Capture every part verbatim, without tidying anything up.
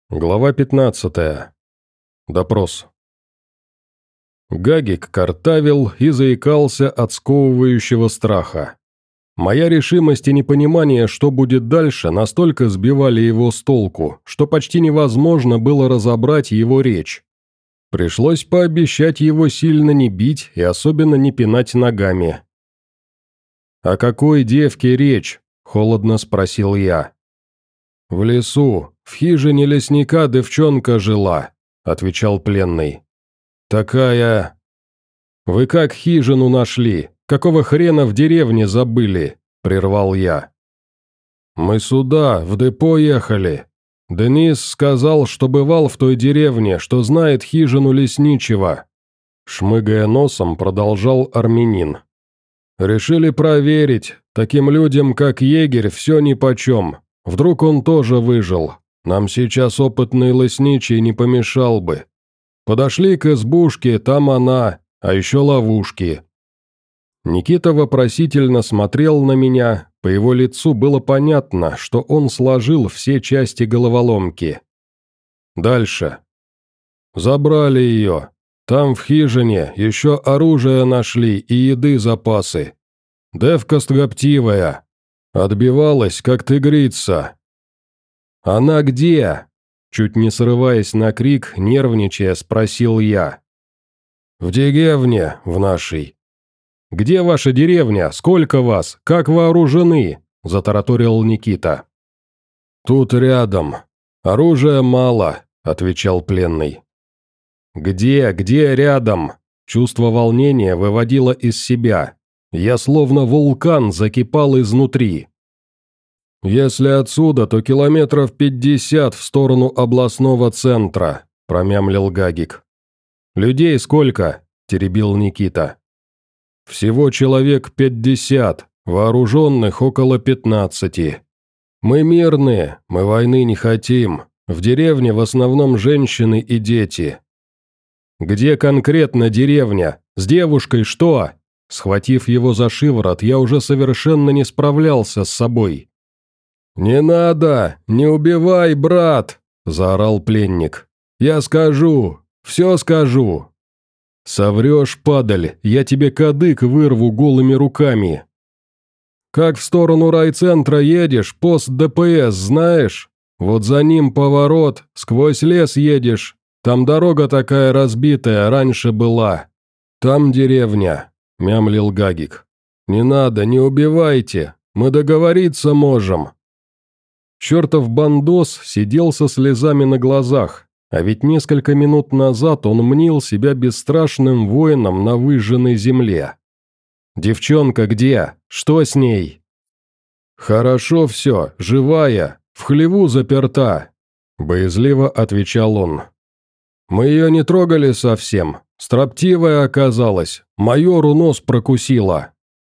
Глава пятнадцатая. Допрос. Гагик картавил и заикался от сковывающего страха. Моя решимость и непонимание, что будет дальше, настолько сбивали его с толку, что почти невозможно было разобрать его речь. Пришлось пообещать его сильно не бить и особенно не пинать ногами. «О какой девке речь?» – холодно спросил я. «В лесу, в хижине лесника девчонка жила», – отвечал пленный. «Такая...» «Вы как хижину нашли? Какого хрена в деревне забыли?» – прервал я. «Мы сюда, в депо ехали. Денис сказал, что бывал в той деревне, что знает хижину лесничего», – шмыгая носом, продолжал армянин. «Решили проверить, таким людям, как егерь, все нипочем. Вдруг он тоже выжил. Нам сейчас опытный лесничий не помешал бы. Подошли к избушке, там она, а еще ловушки». Никита вопросительно смотрел на меня, по его лицу было понятно, что он сложил все части головоломки. Дальше. «Забрали ее. Там в хижине еще оружие нашли и еды запасы. Девка строптивая. Отбивалась, как тигрица». «Она где?» Чуть не срываясь на крик, нервничая, спросил я. «В деревне, в нашей». «Где ваша деревня? Сколько вас? Как вооружены?» – затараторил Никита. «Тут рядом. Оружия мало», – отвечал пленный. «Где, где рядом?» Чувство волнения выводило из себя. Я словно вулкан закипал изнутри. «Если отсюда, то километров пятьдесят в сторону областного центра», – промямлил Гагик. «Людей сколько?» – теребил Никита. «Всего человек пятьдесят, вооруженных около пятнадцати. Мы мирные, мы войны не хотим, в деревне в основном женщины и дети». «Где конкретно деревня? С девушкой что?» Схватив его за шиворот, я уже совершенно не справлялся с собой. «Не надо, не убивай, брат!» – заорал пленник. «Я скажу, все скажу!» «Соврешь, падаль, я тебе кадык вырву голыми руками!» «Как в сторону райцентра едешь, пост ДПС знаешь? Вот за ним поворот, сквозь лес едешь, там дорога такая разбитая, раньше была. Там деревня», – мямлил Гагик. «Не надо, не убивайте, мы договориться можем». Чертов бандос сидел со слезами на глазах, а ведь несколько минут назад он мнил себя бесстрашным воином на выжженной земле. «Девчонка где? Что с ней?» «Хорошо все, живая, в хлеву заперта», – боязливо отвечал он. «Мы ее не трогали совсем, строптивая оказалась, майору нос прокусила».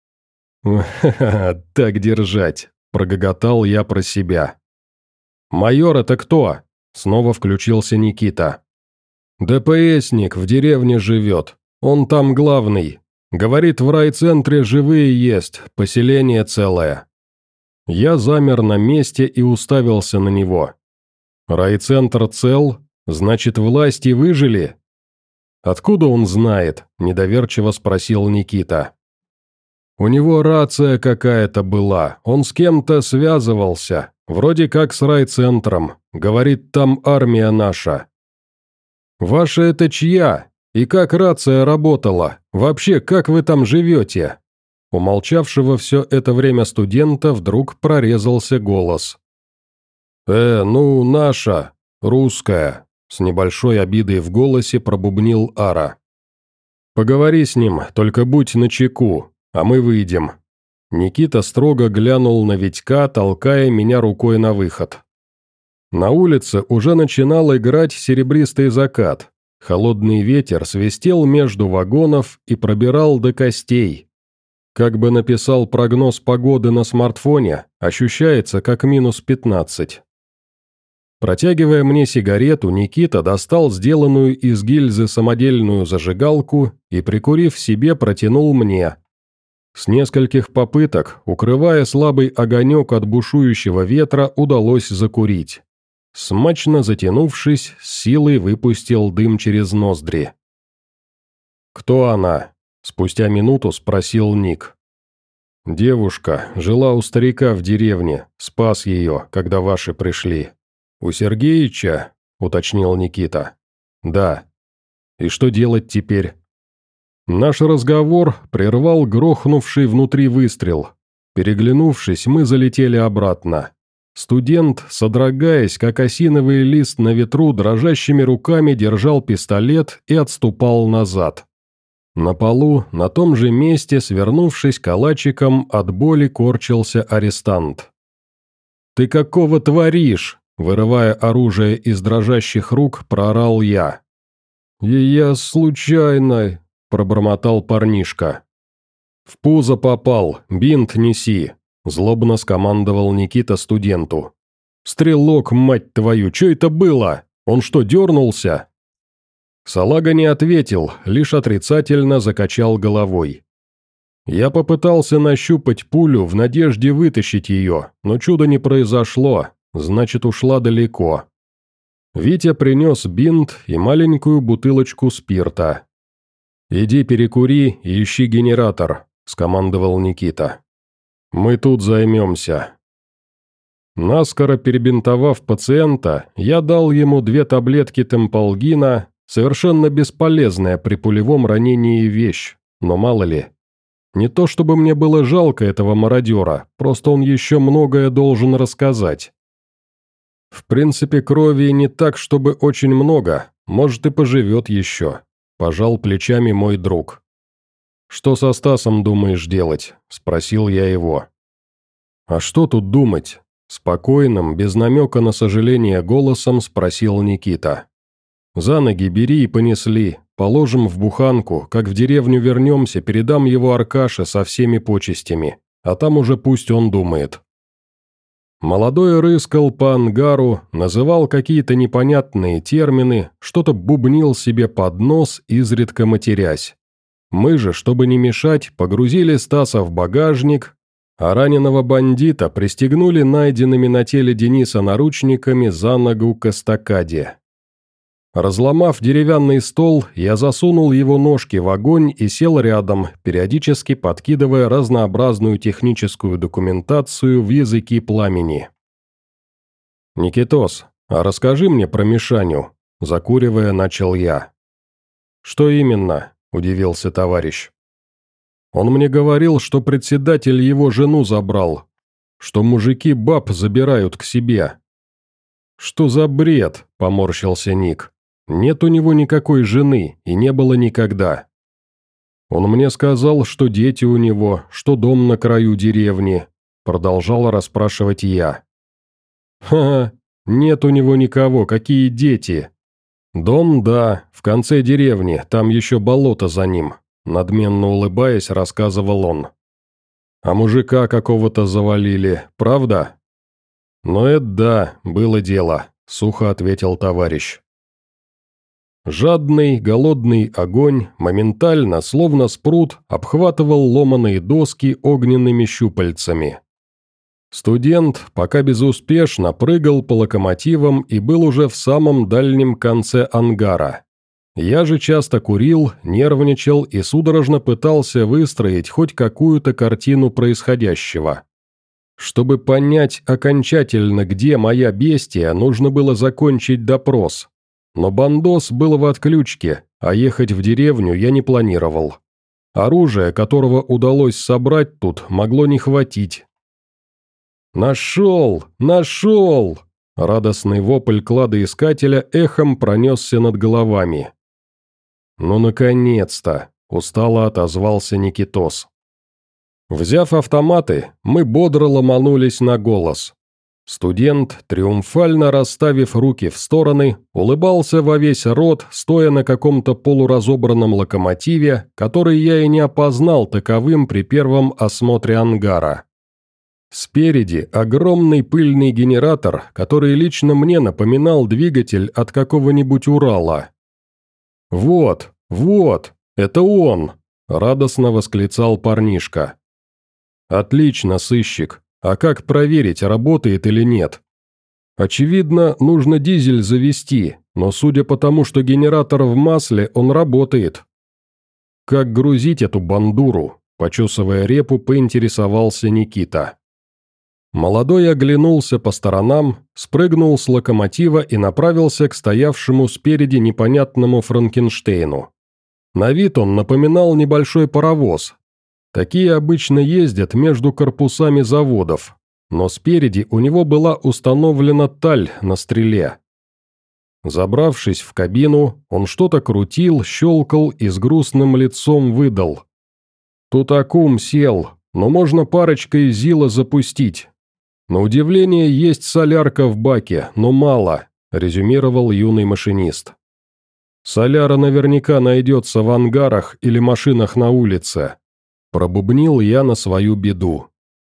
«Ха-ха, так держать», – прогоготал я про себя. «Майор это кто?» – снова включился Никита. «ДПСник в деревне живет, он там главный. Говорит, в райцентре живые есть, поселение целое». Я замер на месте и уставился на него. «Райцентр цел? Значит, власти выжили?» «Откуда он знает?» – недоверчиво спросил Никита. «У него рация какая-то была, он с кем-то связывался, вроде как с райцентром, говорит, там армия наша». «Ваша это чья? И как рация работала? Вообще, как вы там живете?» У молчавшего все это время студента вдруг прорезался голос. «Э, ну, наша, русская», – с небольшой обидой в голосе пробубнил Ара. «Поговори с ним, только будь начеку, а мы выйдем». Никита строго глянул на Витька, толкая меня рукой на выход. На улице уже начинал играть серебристый закат. Холодный ветер свистел между вагонов и пробирал до костей. Как бы написал прогноз погоды на смартфоне, ощущается как минус пятнадцать. Протягивая мне сигарету, Никита достал сделанную из гильзы самодельную зажигалку и, прикурив себе, протянул мне. С нескольких попыток, укрывая слабый огонек от бушующего ветра, удалось закурить. Смачно затянувшись, с силой выпустил дым через ноздри. «Кто она?» – спустя минуту спросил Ник. «Девушка, жила у старика в деревне, спас ее, когда ваши пришли». «У Сергеича?» – уточнил Никита. «Да. И что делать теперь?» Наш разговор прервал грохнувший внутри выстрел. Переглянувшись, мы залетели обратно. Студент, содрогаясь, как осиновый лист на ветру, дрожащими руками держал пистолет и отступал назад. На полу, на том же месте, свернувшись калачиком, от боли корчился арестант. «Ты какого творишь?» – вырывая оружие из дрожащих рук, проорал я. «И я случайно», – пробормотал парнишка. «В пузо попал, бинт неси», – злобно скомандовал Никита студенту. «Стрелок, мать твою, что это было? Он что, дернулся?» Салага не ответил, лишь отрицательно закачал головой. Я попытался нащупать пулю в надежде вытащить ее, но чуда не произошло, значит, ушла далеко. Витя принес бинт и маленькую бутылочку спирта. «Иди перекури и ищи генератор», – скомандовал Никита. «Мы тут займемся». Наскоро перебинтовав пациента, я дал ему две таблетки темполгина, совершенно бесполезная при пулевом ранении вещь, но мало ли. Не то чтобы мне было жалко этого мародера, просто он еще многое должен рассказать. В принципе, крови не так, чтобы очень много, может и поживет еще, пожал плечами мой друг. «Что со Стасом думаешь делать?» – спросил я его. «А что тут думать?» – спокойным, без намека на сожаление голосом спросил Никита. «За ноги бери и понесли, положим в буханку, как в деревню вернемся, передам его Аркаше со всеми почестями, а там уже пусть он думает». Молодой рыскал по ангару, называл какие-то непонятные термины, что-то бубнил себе под нос, изредка матерясь. Мы же, чтобы не мешать, погрузили Стаса в багажник, а раненого бандита пристегнули найденными на теле Дениса наручниками за ногу к эстакаде. Разломав деревянный стол, я засунул его ножки в огонь и сел рядом, периодически подкидывая разнообразную техническую документацию в языки пламени. «Никитос, а расскажи мне про Мишаню», – закуривая, начал я. «Что именно?» – удивился товарищ. «Он мне говорил, что председатель его жену забрал, что мужики баб забирают к себе». «Что за бред?» – поморщился Ник. «Нет у него никакой жены, и не было никогда. Он мне сказал, что дети у него, что дом на краю деревни», – продолжал расспрашивать я. «Ха-ха, нет у него никого, какие дети?» «Дом, да, в конце деревни, там еще болото за ним», – надменно улыбаясь, рассказывал он. «А мужика какого-то завалили, правда?» «Ну это да, было дело», – сухо ответил товарищ. Жадный, голодный огонь моментально, словно спрут, обхватывал ломаные доски огненными щупальцами. Студент пока безуспешно прыгал по локомотивам и был уже в самом дальнем конце ангара. Я же часто курил, нервничал и судорожно пытался выстроить хоть какую-то картину происходящего. Чтобы понять окончательно, где моя бестия, нужно было закончить допрос. Но бандос был в отключке, а ехать в деревню я не планировал. Оружие, которого удалось собрать тут, могло не хватить. «Нашел! Нашел!» Радостный вопль кладоискателя эхом пронесся над головами. «Ну, наконец-то!» – устало отозвался Никитос. Взяв автоматы, мы бодро ломанулись на голос. Студент, триумфально расставив руки в стороны, улыбался во весь рот, стоя на каком-то полуразобранном локомотиве, который я и не опознал таковым при первом осмотре ангара. Спереди огромный пыльный генератор, который лично мне напоминал двигатель от какого-нибудь Урала. «Вот, вот, это он!» – радостно восклицал парнишка. «Отлично, сыщик. А как проверить, работает или нет?» Очевидно, нужно дизель завести, но судя по тому, что генератор в масле, он работает. Как грузить эту бандуру? Почесывая репу, поинтересовался Никита. Молодой оглянулся по сторонам, спрыгнул с локомотива и направился к стоявшему спереди непонятному Франкенштейну. На вид он напоминал небольшой паровоз. Такие обычно ездят между корпусами заводов, но спереди у него была установлена таль на стреле. Забравшись в кабину, он что-то крутил, щелкал и с грустным лицом выдал. «Тут аккум сел, но можно парочкой ЗИЛа запустить. На удивление есть солярка в баке, но мало», – резюмировал юный машинист. «Соляра наверняка найдется в ангарах или машинах на улице», – пробубнил я на свою беду.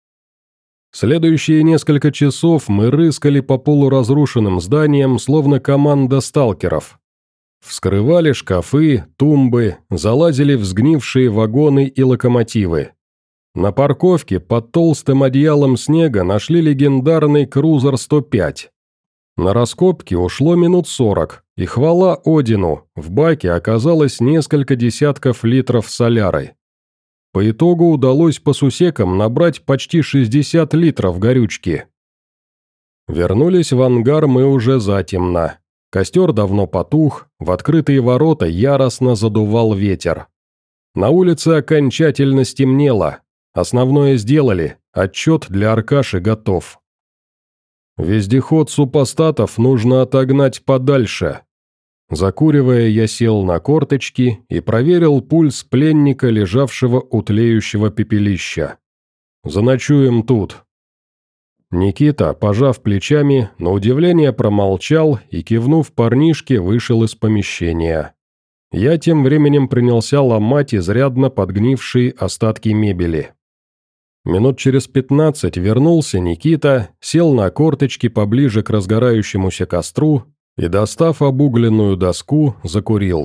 Следующие несколько часов мы рыскали по полуразрушенным зданиям, словно команда сталкеров. Вскрывали шкафы, тумбы, залазили в сгнившие вагоны и локомотивы. На парковке под толстым одеялом снега нашли легендарный крузер сто пять. На раскопки ушло минут сорок, и хвала Одину, в баке оказалось несколько десятков литров соляры. По итогу удалось по сусекам набрать почти шестьдесят литров горючки. Вернулись в ангар мы уже затемно. Костер давно потух, в открытые ворота яростно задувал ветер. На улице окончательно стемнело. Основное сделали, отчет для Аркаши готов. Вездеход супостатов нужно отогнать подальше. Закуривая, я сел на корточки и проверил пульс пленника, лежавшего у тлеющего пепелища. Заночуем тут. Никита, пожав плечами, на удивление промолчал и, кивнув парнишке, вышел из помещения. Я тем временем принялся ломать изрядно подгнившие остатки мебели. Минут через пятнадцать вернулся Никита, сел на корточки поближе к разгорающемуся костру и, достав обугленную доску, закурил.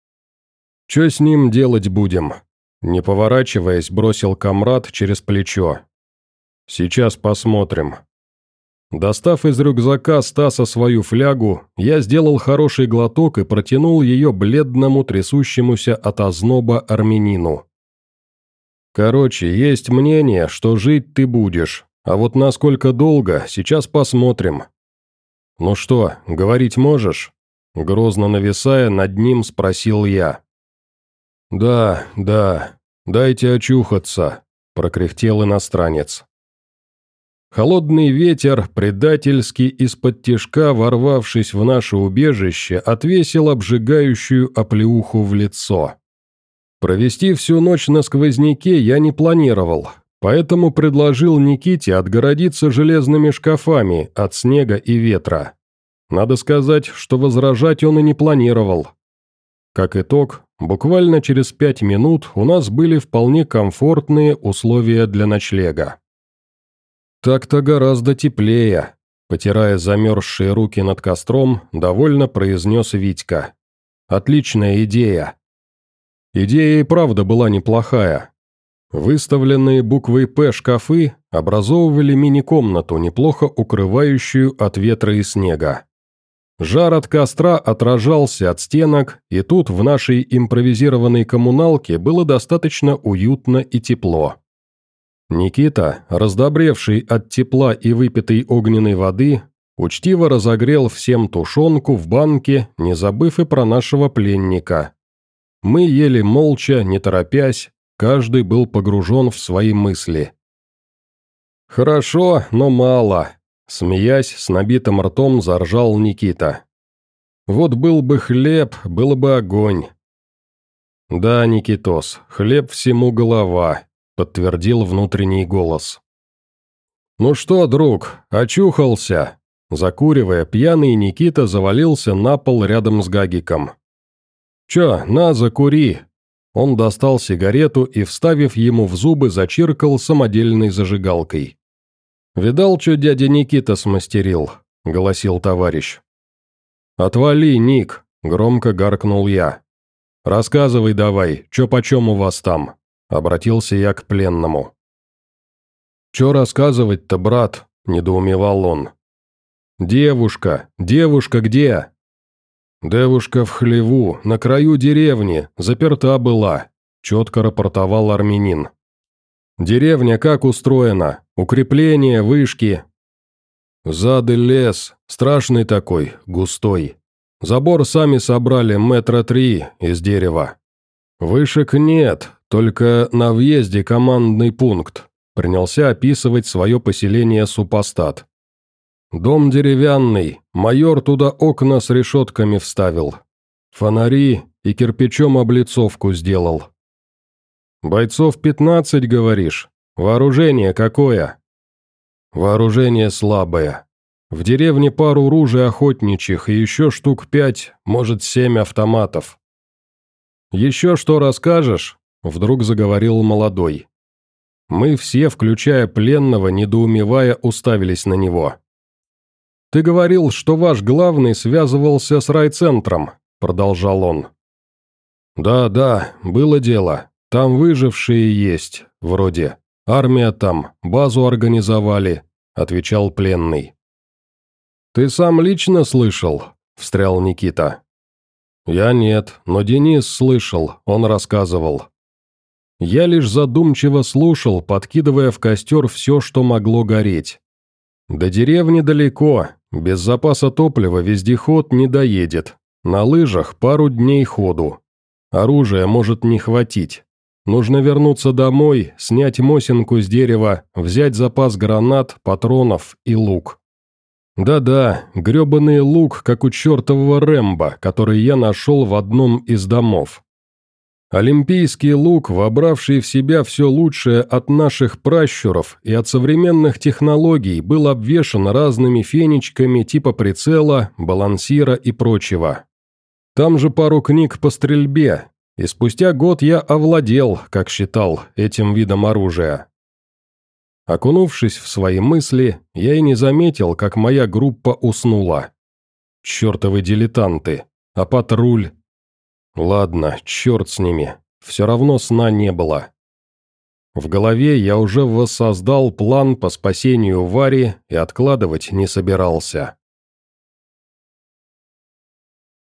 «Чё с ним делать будем?» Не поворачиваясь, бросил комрад через плечо. «Сейчас посмотрим». Достав из рюкзака Стаса свою флягу, я сделал хороший глоток и протянул ее бледному, трясущемуся от озноба армянину. «Короче, есть мнение, что жить ты будешь, а вот насколько долго, сейчас посмотрим». «Ну что, говорить можешь?» Грозно нависая над ним, спросил я. «Да, да, дайте очухаться», – прокряхтел иностранец. Холодный ветер, предательски из-под тишка ворвавшись в наше убежище, отвесил обжигающую оплеуху в лицо. Провести всю ночь на сквозняке я не планировал, поэтому предложил Никите отгородиться железными шкафами от снега и ветра. Надо сказать, что возражать он и не планировал. Как итог, буквально через пять минут у нас были вполне комфортные условия для ночлега. «Так-то гораздо теплее», – потирая замерзшие руки над костром, довольно произнес Витька. «Отличная идея». Идея и правда была неплохая. Выставленные буквой «П» шкафы образовывали мини-комнату, неплохо укрывающую от ветра и снега. Жар от костра отражался от стенок, и тут в нашей импровизированной коммуналке было достаточно уютно и тепло. Никита, раздобревший от тепла и выпитой огненной воды, учтиво разогрел всем тушенку в банке, не забыв и про нашего пленника. Мы ели молча, не торопясь, каждый был погружен в свои мысли. «Хорошо, но мало», – смеясь, с набитым ртом заржал Никита. «Вот был бы хлеб, было бы огонь». «Да, Никитос, хлеб всему голова», – подтвердил внутренний голос. «Ну что, друг, очухался?» Закуривая, пьяный Никита завалился на пол рядом с Гагиком. «Чё, на, закури!» Он достал сигарету и, вставив ему в зубы, зачиркал самодельной зажигалкой. «Видал, чё дядя Никита смастерил?» – голосил товарищ. «Отвали, Ник!» – громко гаркнул я. «Рассказывай давай, чё почем у вас там?» – обратился я к пленному. «Чё рассказывать-то, брат?» – недоумевал он. «Девушка! Девушка где?» «Девушка в хлеву, на краю деревни, заперта была», – четко рапортовал армянин. «Деревня как устроена? Укрепления, вышки?» «Сзади лес, страшный такой, густой. Забор сами собрали метра три из дерева. Вышек нет, только на въезде командный пункт», – принялся описывать свое поселение супостат. «Дом деревянный, майор туда окна с решетками вставил. Фонари и кирпичом облицовку сделал». «Бойцов пятнадцать, говоришь? Вооружение какое?» «Вооружение слабое. В деревне пару ружей охотничьих и еще штук пять, может, семь автоматов». «Еще что расскажешь?» – вдруг заговорил молодой. Мы все, включая пленного, недоумевая, уставились на него. «Ты говорил, что ваш главный связывался с райцентром», – продолжал он. «Да, да, было дело. Там выжившие есть, вроде. Армия там, базу организовали», – отвечал пленный. «Ты сам лично слышал?» – встрял Никита. «Я нет, но Денис слышал, он рассказывал». Я лишь задумчиво слушал, подкидывая в костер все, что могло гореть. До деревни далеко, без запаса топлива вездеход не доедет. На лыжах пару дней ходу. Оружия может не хватить. Нужно вернуться домой, снять мосинку с дерева, взять запас гранат, патронов и лук. Да-да, гребаный лук, как у чертового Рэмбо, который я нашел в одном из домов. Олимпийский лук, вобравший в себя все лучшее от наших пращуров и от современных технологий, был обвешан разными фенечками типа прицела, балансира и прочего. Там же пару книг по стрельбе, и спустя год я овладел, как считал, этим видом оружия. Окунувшись в свои мысли, я и не заметил, как моя группа уснула. Чертовы дилетанты, а патруль... Ладно, черт с ними, все равно сна не было. В голове я уже воссоздал план по спасению Вари и откладывать не собирался.